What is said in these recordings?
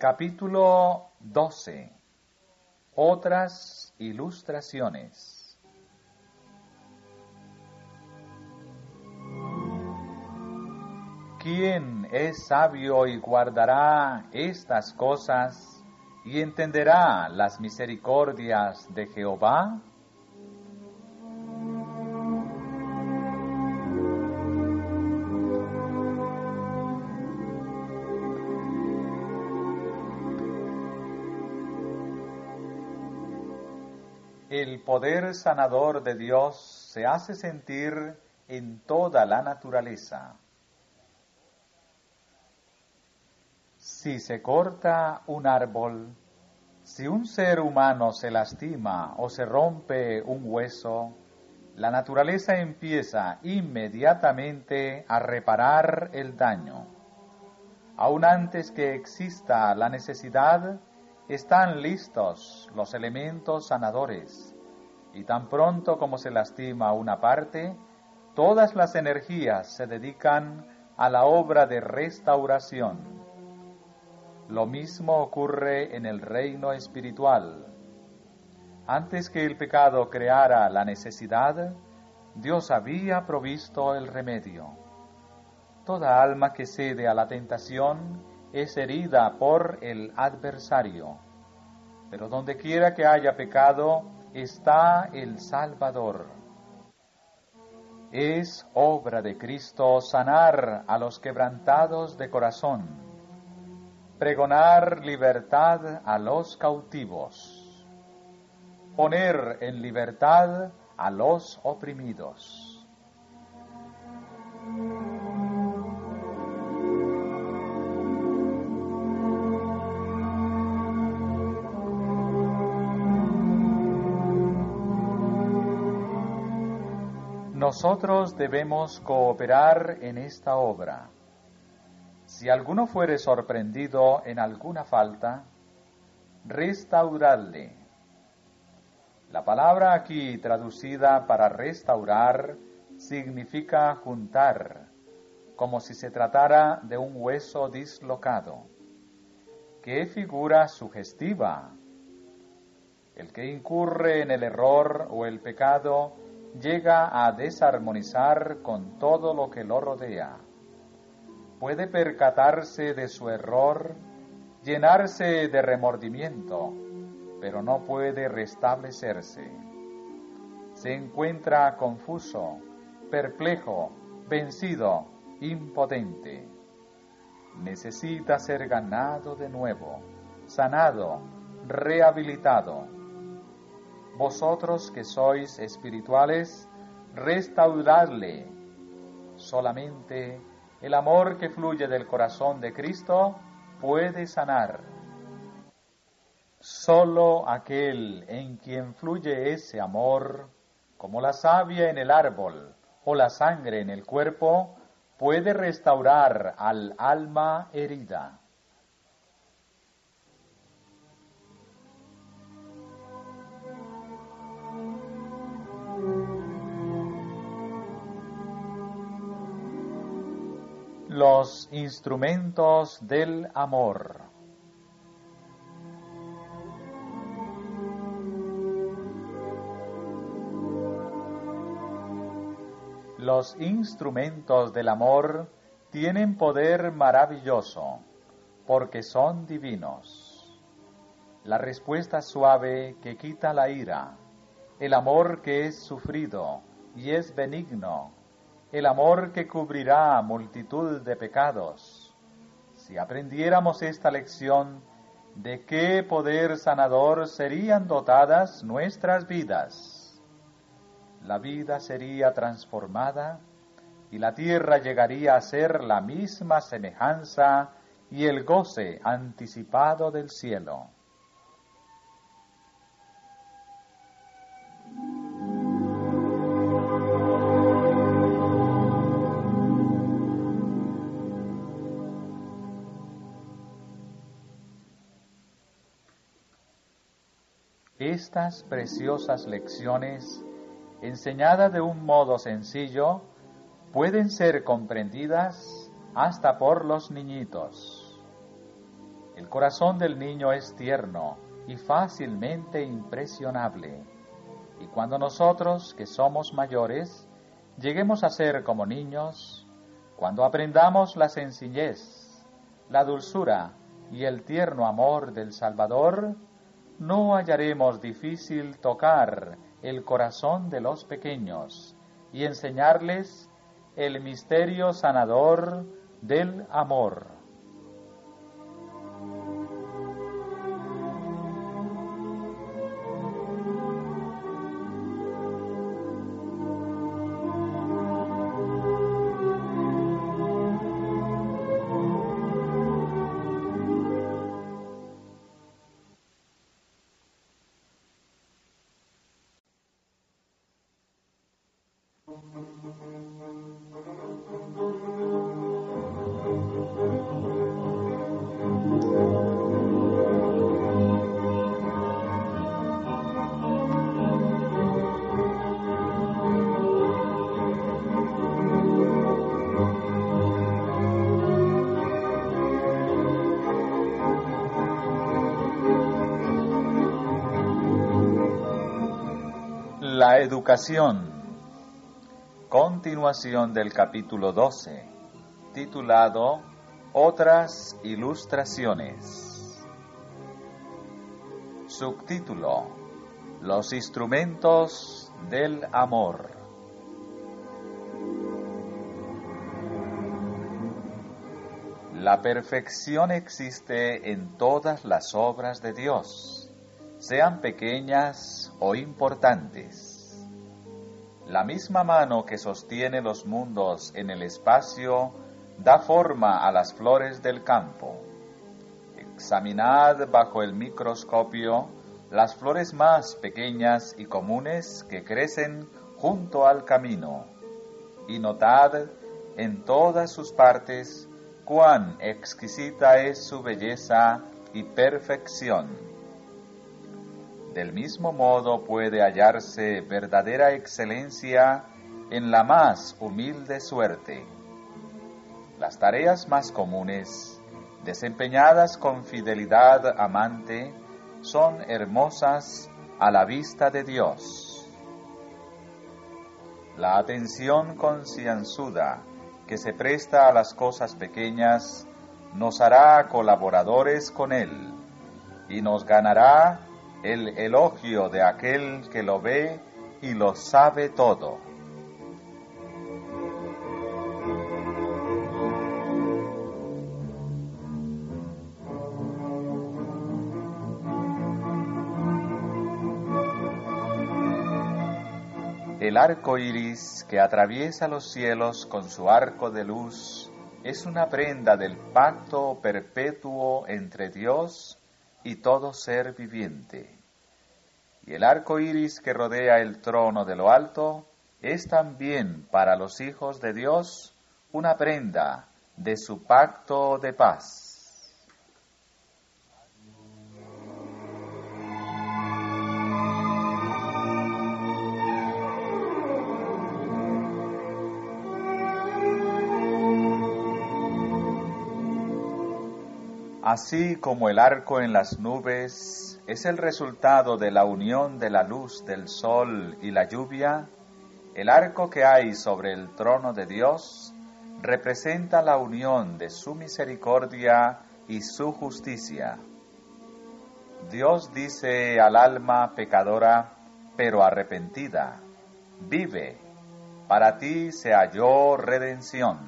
Capítulo 12. Otras ilustraciones. ¿Quién es sabio y guardará estas cosas y entenderá las misericordias de Jehová? El poder sanador de Dios se hace sentir en toda la naturaleza. Si se corta un árbol, si un ser humano se lastima o se rompe un hueso, la naturaleza empieza inmediatamente a reparar el daño. Aún antes que exista la necesidad, están listos los elementos sanadores, y tan pronto como se lastima una parte, todas las energías se dedican a la obra de restauración. Lo mismo ocurre en el reino espiritual. Antes que el pecado creara la necesidad, Dios había provisto el remedio. Toda alma que cede a la tentación es herida por el adversario. Pero donde quiera que haya pecado, está el Salvador. Es obra de Cristo sanar a los quebrantados de corazón, pregonar libertad a los cautivos, poner en libertad a los oprimidos. Nosotros debemos cooperar en esta obra. Si alguno fuere sorprendido en alguna falta, restauradle. La palabra aquí traducida para restaurar significa juntar, como si se tratara de un hueso dislocado. ¡Qué figura sugestiva! El que incurre en el error o el pecado llega a desarmonizar con todo lo que lo rodea. Puede percatarse de su error, llenarse de remordimiento, pero no puede restablecerse. Se encuentra confuso, perplejo, vencido, impotente. Necesita ser ganado de nuevo, sanado, rehabilitado. Vosotros que sois espirituales, restauradle. Solamente el amor que fluye del corazón de Cristo puede sanar. Solo aquel en quien fluye ese amor, como la savia en el árbol o la sangre en el cuerpo, puede restaurar al alma herida. Los instrumentos del amor. Los instrumentos del amor tienen poder maravilloso, porque son divinos. La respuesta suave que quita la ira, el amor que es sufrido y es benigno, el amor que cubrirá multitud de pecados. Si aprendiéramos esta lección, ¿de qué poder sanador serían dotadas nuestras vidas? La vida sería transformada y la tierra llegaría a ser la misma semejanza y el goce anticipado del cielo. Estas preciosas lecciones, enseñadas de un modo sencillo, pueden ser comprendidas hasta por los niñitos. El corazón del niño es tierno y fácilmente impresionable. Y cuando nosotros, que somos mayores, lleguemos a ser como niños, cuando aprendamos la sencillez, la dulzura y el tierno amor del Salvador, no hallaremos difícil tocar el corazón de los pequeños y enseñarles el misterio sanador del amor. La educación. Continuación del capítulo 12, titulado Otras ilustraciones. Subtítulo: Los instrumentos del amor. La perfección existe en todas las obras de Dios, sean pequeñas o importantes. La misma mano que sostiene los mundos en el espacio da forma a las flores del campo. Examinad bajo el microscopio las flores más pequeñas y comunes que crecen junto al camino, y notad en todas sus partes cuán exquisita es su belleza y perfección. Del mismo modo puede hallarse verdadera excelencia en la más humilde suerte. Las tareas más comunes, desempeñadas con fidelidad amante, son hermosas a la vista de Dios. La atención concienzuda que se presta a las cosas pequeñas nos hará colaboradores con Él y nos ganará el elogio de aquel que lo ve y lo sabe todo. El arco iris que atraviesa los cielos con su arco de luz es una prenda del pacto perpetuo entre Dios y todo ser viviente. Y el arco iris que rodea el trono de lo alto es también para los hijos de Dios una prenda de su pacto de paz. Así como el arco en las nubes es el resultado de la unión de la luz del sol y la lluvia, el arco que hay sobre el trono de Dios representa la unión de su misericordia y su justicia. Dios dice al alma pecadora, pero arrepentida: vive, para ti se halló redención.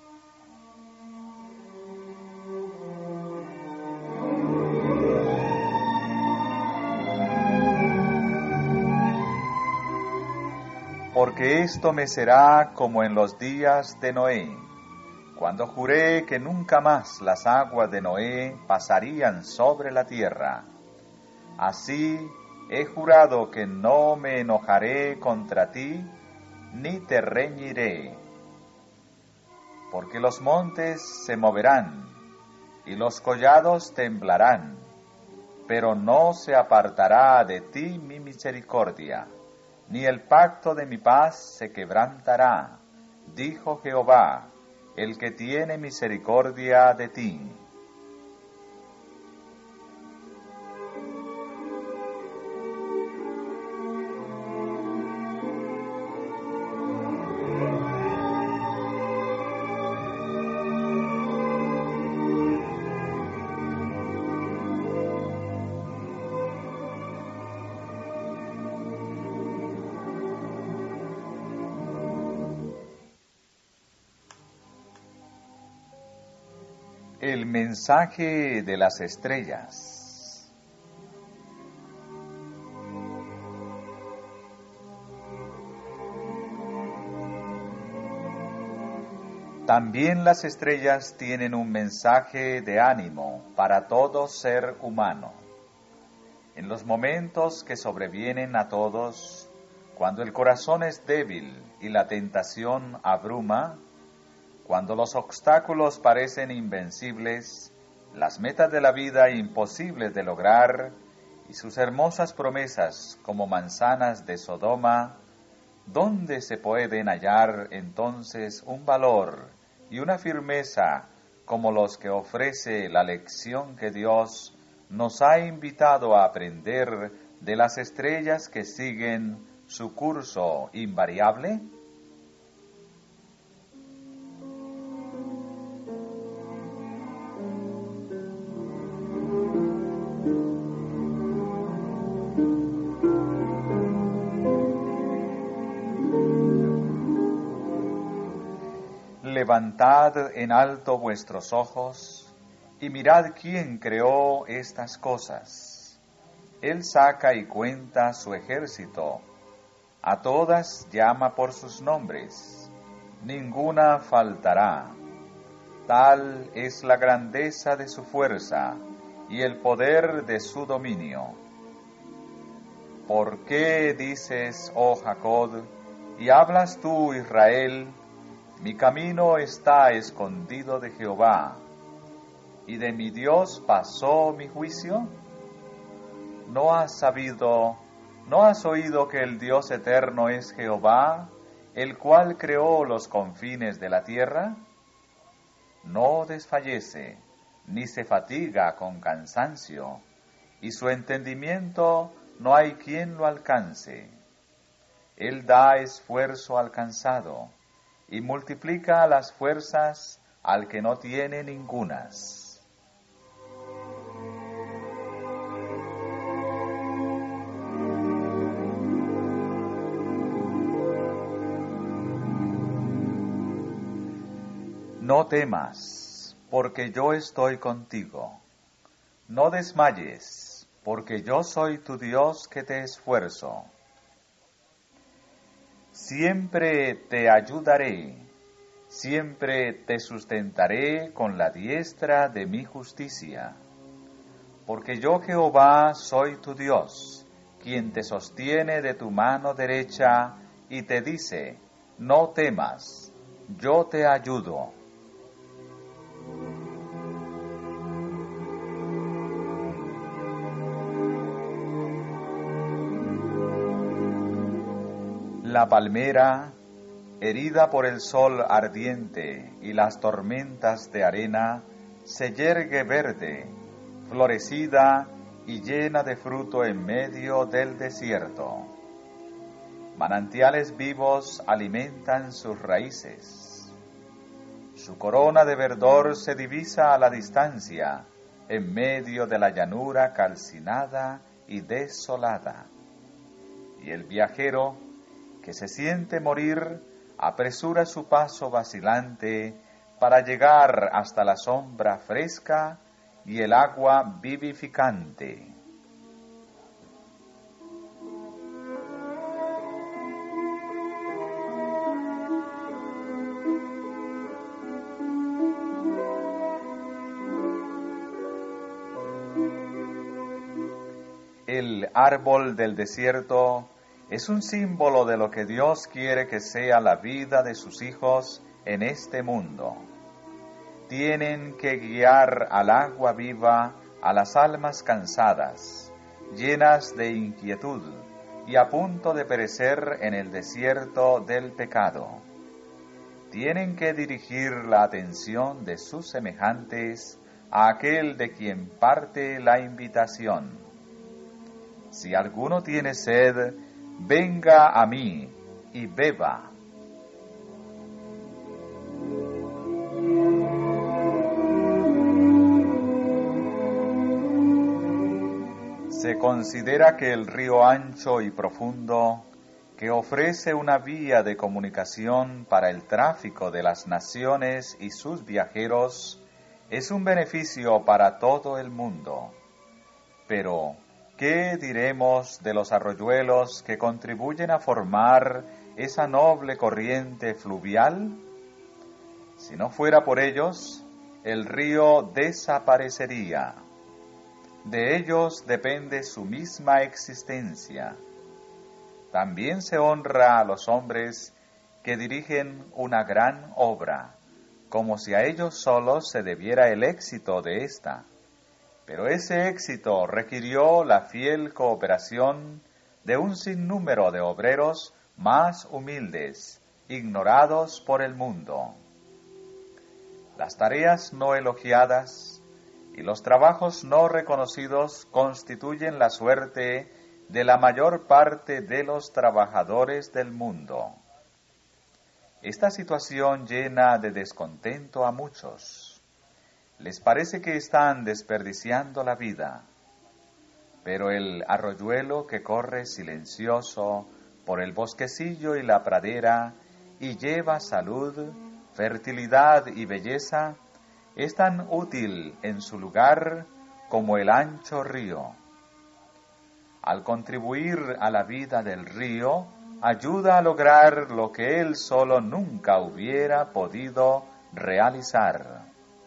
Porque esto me será como en los días de Noé, cuando juré que nunca más las aguas de Noé pasarían sobre la tierra. Así he jurado que no me enojaré contra ti, ni te reñiré. Porque los montes se moverán, y los collados temblarán, pero no se apartará de ti mi misericordia, ni el pacto de mi paz se quebrantará, dijo Jehová, el que tiene misericordia de ti. El mensaje de las estrellas. También las estrellas tienen un mensaje de ánimo para todo ser humano. En los momentos que sobrevienen a todos, cuando el corazón es débil y la tentación abruma, cuando los obstáculos parecen invencibles, las metas de la vida imposibles de lograr y sus hermosas promesas como manzanas de Sodoma, ¿dónde se pueden hallar entonces un valor y una firmeza como los que ofrece la lección que Dios nos ha invitado a aprender de las estrellas que siguen su curso invariable? Levantad en alto vuestros ojos y mirad quién creó estas cosas. Él saca y cuenta su ejército, a todas llama por sus nombres, ninguna faltará. Tal es la grandeza de su fuerza y el poder de su dominio. ¿Por qué dices, oh Jacob, y hablas tú, Israel? Mi camino está escondido de Jehová, y de mi Dios pasó mi juicio. ¿No has oído que el Dios eterno es Jehová, el cual creó los confines de la tierra? No desfallece, ni se fatiga con cansancio, y su entendimiento no hay quien lo alcance. Él da esfuerzo al cansado, y multiplica las fuerzas al que no tiene ningunas. No temas, porque yo estoy contigo. No desmayes, porque yo soy tu Dios que te esfuerzo. Siempre te ayudaré, siempre te sustentaré con la diestra de mi justicia. Porque yo Jehová soy tu Dios, quien te sostiene de tu mano derecha y te dice, no temas, yo te ayudo. La palmera, herida por el sol ardiente y las tormentas de arena, se yergue verde, florecida y llena de fruto en medio del desierto. Manantiales vivos alimentan sus raíces. Su corona de verdor se divisa a la distancia, en medio de la llanura calcinada y desolada. Y el viajero, que se siente morir, apresura su paso vacilante para llegar hasta la sombra fresca y el agua vivificante. El árbol del desierto es un símbolo de lo que Dios quiere que sea la vida de sus hijos en este mundo. Tienen que guiar al agua viva a las almas cansadas, llenas de inquietud y a punto de perecer en el desierto del pecado. Tienen que dirigir la atención de sus semejantes a aquel de quien parte la invitación. Si alguno tiene sed, venga a mí y beba. Se considera que el río ancho y profundo, que ofrece una vía de comunicación para el tráfico de las naciones y sus viajeros, es un beneficio para todo el mundo. Pero, ¿qué diremos de los arroyuelos que contribuyen a formar esa noble corriente fluvial? Si no fuera por ellos, el río desaparecería. De ellos depende su misma existencia. También se honra a los hombres que dirigen una gran obra, como si a ellos solos se debiera el éxito de ésta. Pero ese éxito requirió la fiel cooperación de un sinnúmero de obreros más humildes, ignorados por el mundo. Las tareas no elogiadas y los trabajos no reconocidos constituyen la suerte de la mayor parte de los trabajadores del mundo. Esta situación llena de descontento a muchos. Les parece que están desperdiciando la vida, pero el arroyuelo que corre silencioso por el bosquecillo y la pradera y lleva salud, fertilidad y belleza, es tan útil en su lugar como el ancho río. Al contribuir a la vida del río, ayuda a lograr lo que él solo nunca hubiera podido realizar.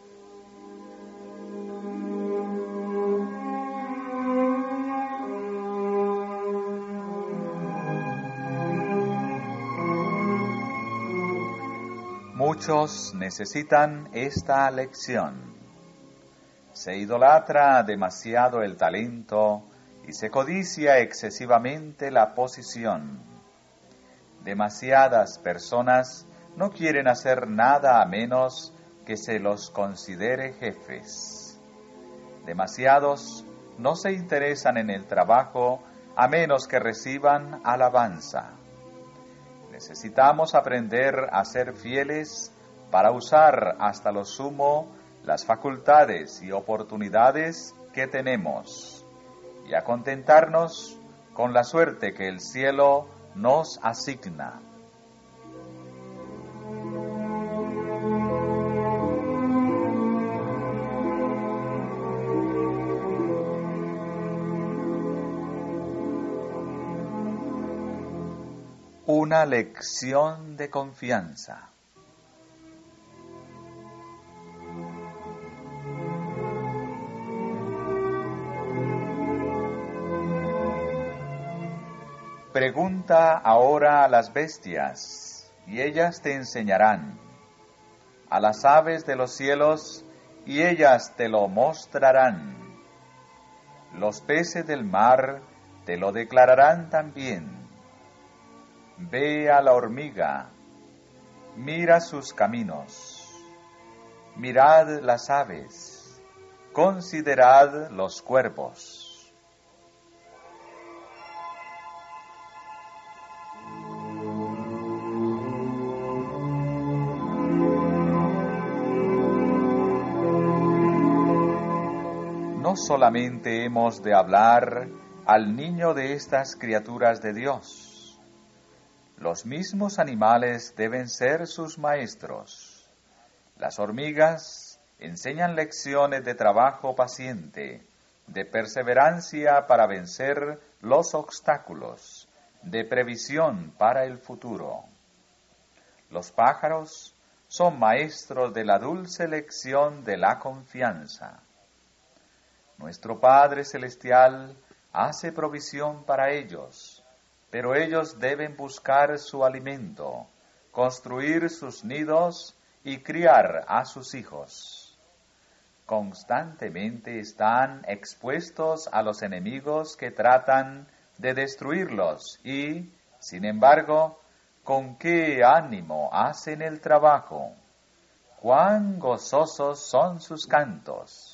Muchos necesitan esta lección. Se idolatra demasiado el talento y se codicia excesivamente la posición. Demasiadas personas no quieren hacer nada a menos que se los considere jefes. Demasiados no se interesan en el trabajo a menos que reciban alabanza. Necesitamos aprender a ser fieles para usar hasta lo sumo las facultades y oportunidades que tenemos y a contentarnos con la suerte que el cielo nos asigna. Una lección de confianza. Pregunta ahora a las bestias, y ellas te enseñarán, a las aves de los cielos, y ellas te lo mostrarán. Los peces del mar te lo declararán también. Ve a la hormiga, mira sus caminos, mirad las aves, considerad los cuervos. No solamente hemos de hablar al niño de estas criaturas de Dios. Los mismos animales deben ser sus maestros. Las hormigas enseñan lecciones de trabajo paciente, de perseverancia para vencer los obstáculos, de previsión para el futuro. Los pájaros son maestros de la dulce lección de la confianza. Nuestro Padre Celestial hace provisión para ellos, pero ellos deben buscar su alimento, construir sus nidos y criar a sus hijos. Constantemente están expuestos a los enemigos que tratan de destruirlos y, sin embargo, ¿con qué ánimo hacen el trabajo? ¡Cuán gozosos son sus cantos!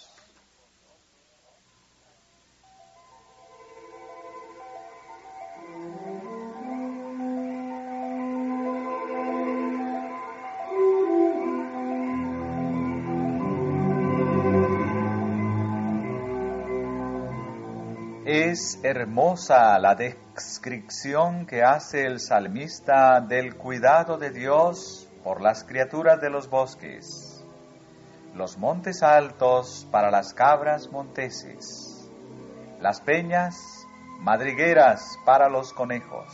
Es hermosa la descripción que hace el salmista del cuidado de Dios por las criaturas de los bosques. los montes altos para las cabras monteses, las peñas madrigueras para los conejos.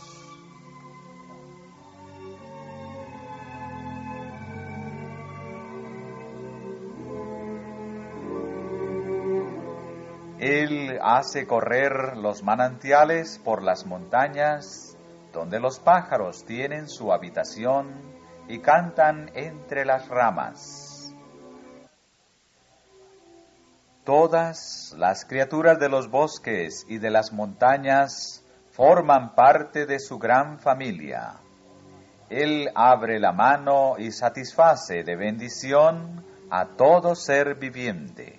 Él hace correr los manantiales por las montañas, donde los pájaros tienen su habitación y cantan entre las ramas. Todas las criaturas de los bosques y de las montañas forman parte de su gran familia. Él abre la mano y satisface de bendición a todo ser viviente.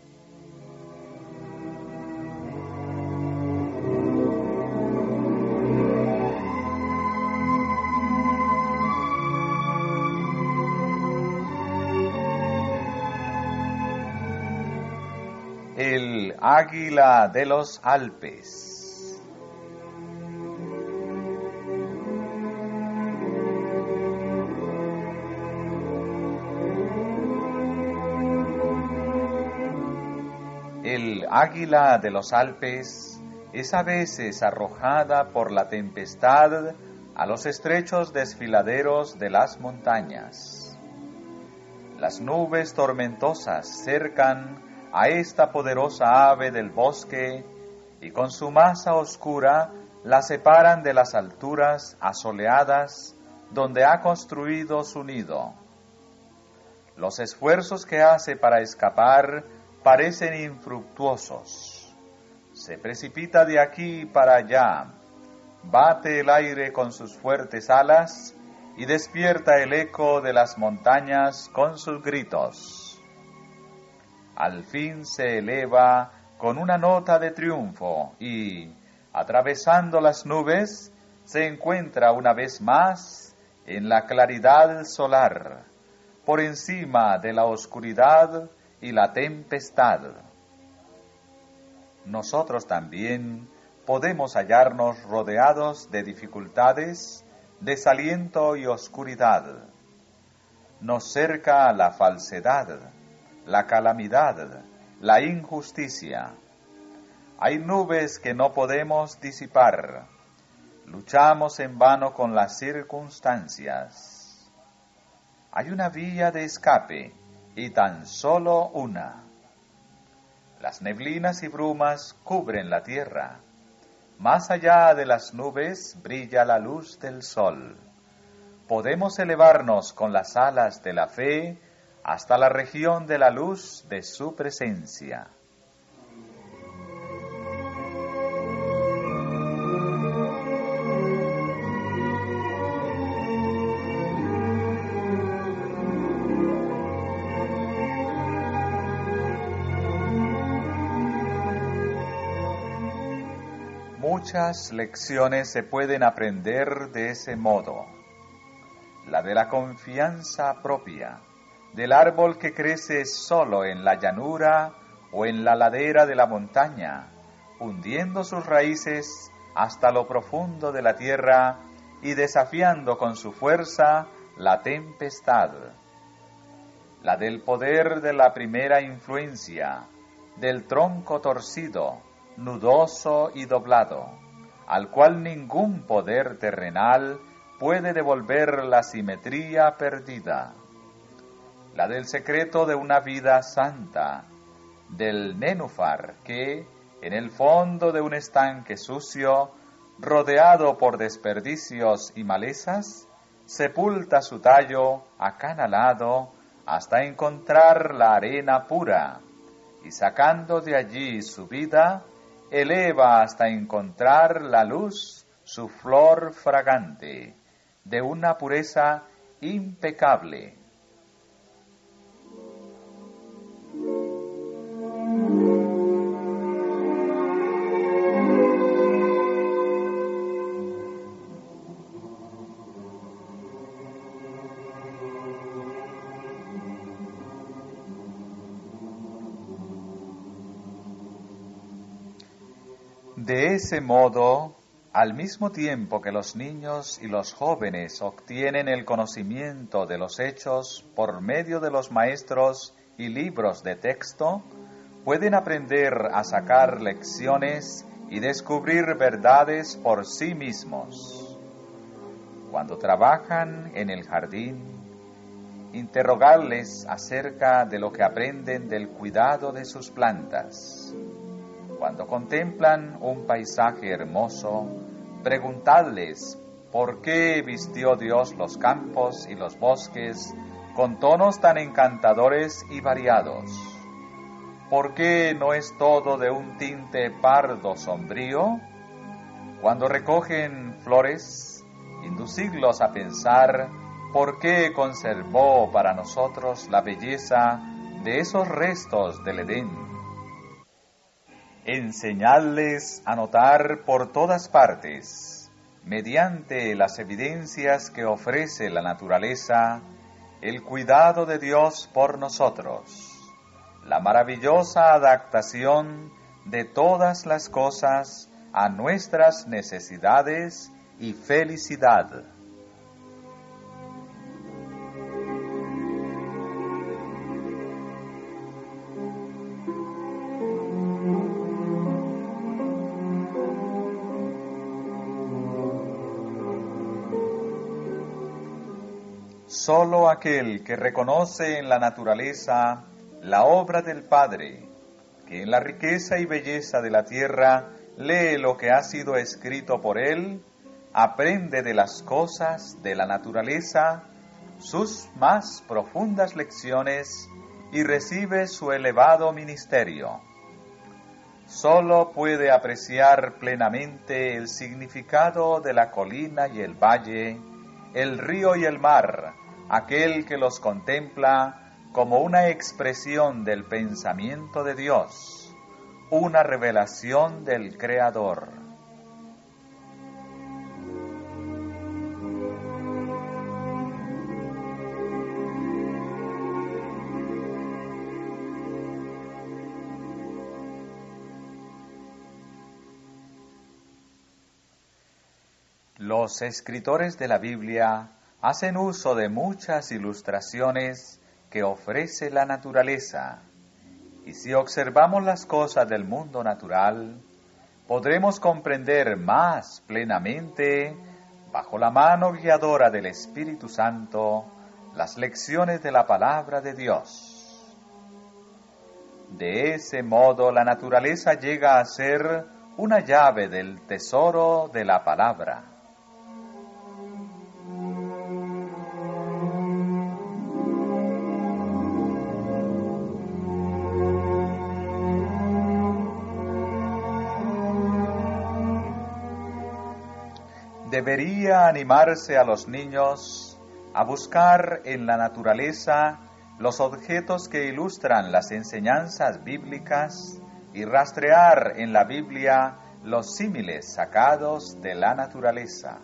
El águila de los Alpes. El águila de los Alpes es a veces arrojada por la tempestad a los estrechos desfiladeros de las montañas. Las nubes tormentosas cercan a esta poderosa ave del bosque y con su masa oscura la separan de las alturas asoleadas donde ha construido su nido. Los esfuerzos que hace para escapar parecen infructuosos. Se precipita de aquí para allá, bate el aire con sus fuertes alas y despierta el eco de las montañas con sus gritos. Al fin se eleva con una nota de triunfo y, atravesando las nubes, se encuentra una vez más en la claridad solar, por encima de la oscuridad y la tempestad. Nosotros también podemos hallarnos rodeados de dificultades, desaliento y oscuridad. Nos cerca la falsedad, la calamidad, la injusticia. Hay nubes que no podemos disipar. Luchamos en vano con las circunstancias. Hay una vía de escape y tan solo una. Las neblinas y brumas cubren la tierra. Más allá de las nubes brilla la luz del sol. Podemos elevarnos con las alas de la fe hasta la región de la luz de su presencia. Muchas lecciones se pueden aprender de ese modo. La de la confianza propia, del árbol que crece solo en la llanura o en la ladera de la montaña, hundiendo sus raíces hasta lo profundo de la tierra y desafiando con su fuerza la tempestad. La del poder de la primera influencia, del tronco torcido, nudoso y doblado, al cual ningún poder terrenal puede devolver la simetría perdida. La del secreto de una vida santa, del nénufar que, en el fondo de un estanque sucio, rodeado por desperdicios y malezas, sepulta su tallo acanalado hasta encontrar la arena pura, y sacando de allí su vida, eleva hasta encontrar la luz su flor fragante, de una pureza impecable. De ese modo, al mismo tiempo que los niños y los jóvenes obtienen el conocimiento de los hechos por medio de los maestros y libros de texto, pueden aprender a sacar lecciones y descubrir verdades por sí mismos. Cuando trabajan en el jardín, interrogarles acerca de lo que aprenden del cuidado de sus plantas. Cuando contemplan un paisaje hermoso, preguntadles por qué vistió Dios los campos y los bosques con tonos tan encantadores y variados. ¿Por qué no es todo de un tinte pardo sombrío? Cuando recogen flores, inducidlos a pensar por qué conservó para nosotros la belleza de esos restos del Edén. Enseñadles a notar por todas partes, mediante las evidencias que ofrece la naturaleza, el cuidado de Dios por nosotros, la maravillosa adaptación de todas las cosas a nuestras necesidades y felicidad. Solo aquel que reconoce en la naturaleza la obra del Padre, que en la riqueza y belleza de la tierra lee lo que ha sido escrito por él, aprende de las cosas de la naturaleza sus más profundas lecciones y recibe su elevado ministerio. Solo puede apreciar plenamente el significado de la colina y el valle, el río y el mar, aquel que los contempla como una expresión del pensamiento de Dios, una revelación del Creador. Los escritores de la Biblia hacen uso de muchas ilustraciones que ofrece la naturaleza, y si observamos las cosas del mundo natural, podremos comprender más plenamente, bajo la mano guiadora del Espíritu Santo, las lecciones de la palabra de Dios. De ese modo, la naturaleza llega a ser una llave del tesoro de la palabra. Debería animarse a los niños a buscar en la naturaleza los objetos que ilustran las enseñanzas bíblicas y rastrear en la Biblia los símiles sacados de la naturaleza.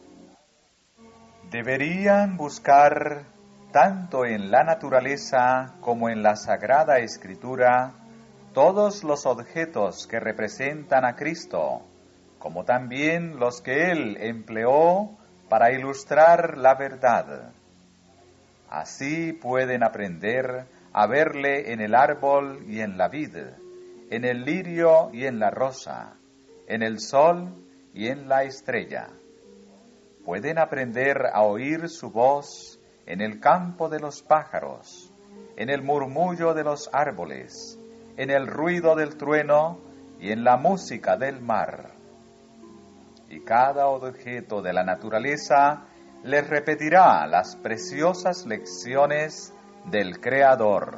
Deberían buscar tanto en la naturaleza como en la Sagrada Escritura todos los objetos que representan a Cristo, como también los que Él empleó para ilustrar la verdad. Así pueden aprender a verle en el árbol y en la vid, en el lirio y en la rosa, en el sol y en la estrella. Pueden aprender a oír su voz en el campo de los pájaros, en el murmullo de los árboles, en el ruido del trueno y en la música del mar. Y cada objeto de la naturaleza les repetirá las preciosas lecciones del Creador.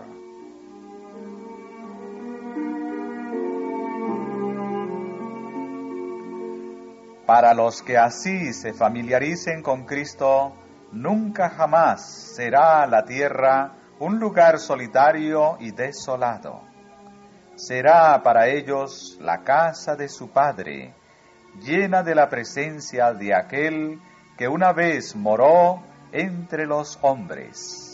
Para los que así se familiaricen con Cristo, nunca jamás será la tierra un lugar solitario y desolado. Será para ellos la casa de su Padre, llena de la presencia de aquel que una vez moró entre los hombres.